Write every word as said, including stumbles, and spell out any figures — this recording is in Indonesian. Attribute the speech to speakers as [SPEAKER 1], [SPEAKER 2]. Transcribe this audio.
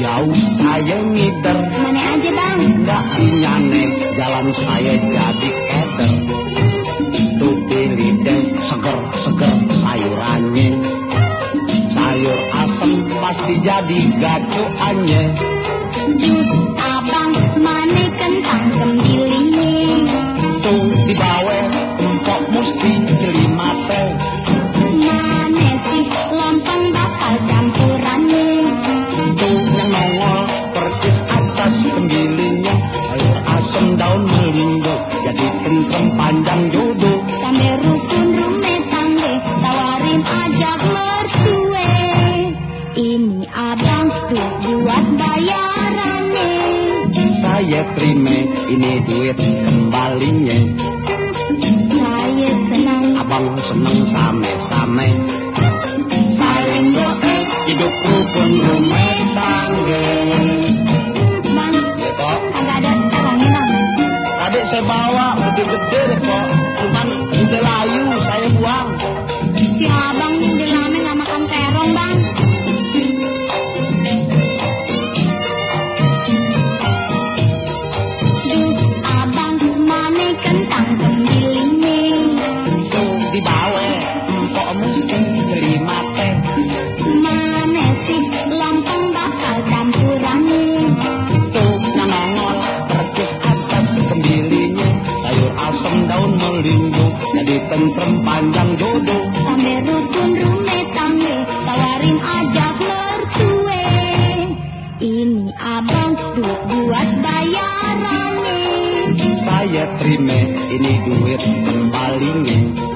[SPEAKER 1] jauh saya ngider.
[SPEAKER 2] Mana aja bang?
[SPEAKER 1] Nggak nyane jalan saya jadi keder. Tuh pilih deh seger-seger sayurannya. Sayur asem pasti jadi gacoannya.
[SPEAKER 2] Abang mana kentang kembilingnya?
[SPEAKER 1] Tuh dibawa empok musti jeli mate.
[SPEAKER 2] Mana sih lontong bakal campurannya?
[SPEAKER 1] Tuh yang nongol percis atas kembilingnya. Sayur asem daun melinggo jadi tentrem panjang jodoh.
[SPEAKER 2] Sampai rukun rumah tangga tawarin aja mertue. Ini abang tuh buat bayarannya.
[SPEAKER 1] Saya terima ini duit kembalinya.
[SPEAKER 2] Saya senang
[SPEAKER 1] Abang seneng same-same. Saling doa hidup rukun rumah tangga.
[SPEAKER 2] bang,
[SPEAKER 1] Ya kok,
[SPEAKER 2] agak ada terangnya bang.
[SPEAKER 1] tadi saya bawa gede-gede deh kok. Cuman udah layu saya buang.
[SPEAKER 2] Si abang nih udah lama gak makan terong bang. Abang mana kentang kembilingnya?
[SPEAKER 1] Tuh dibawa empok musti jeli mate.
[SPEAKER 2] Mana sih lontong bakal campurannya?
[SPEAKER 1] Tuh yang nongol percis atas kembilinya. Sayur asem daun melinggo jadi tentrem panjang jodoh.
[SPEAKER 2] Sampai rukun rumah tangga tawarin ajak mertue. Ini abang duit buat bayarannya.
[SPEAKER 1] Saya terima ini duit kembalinya.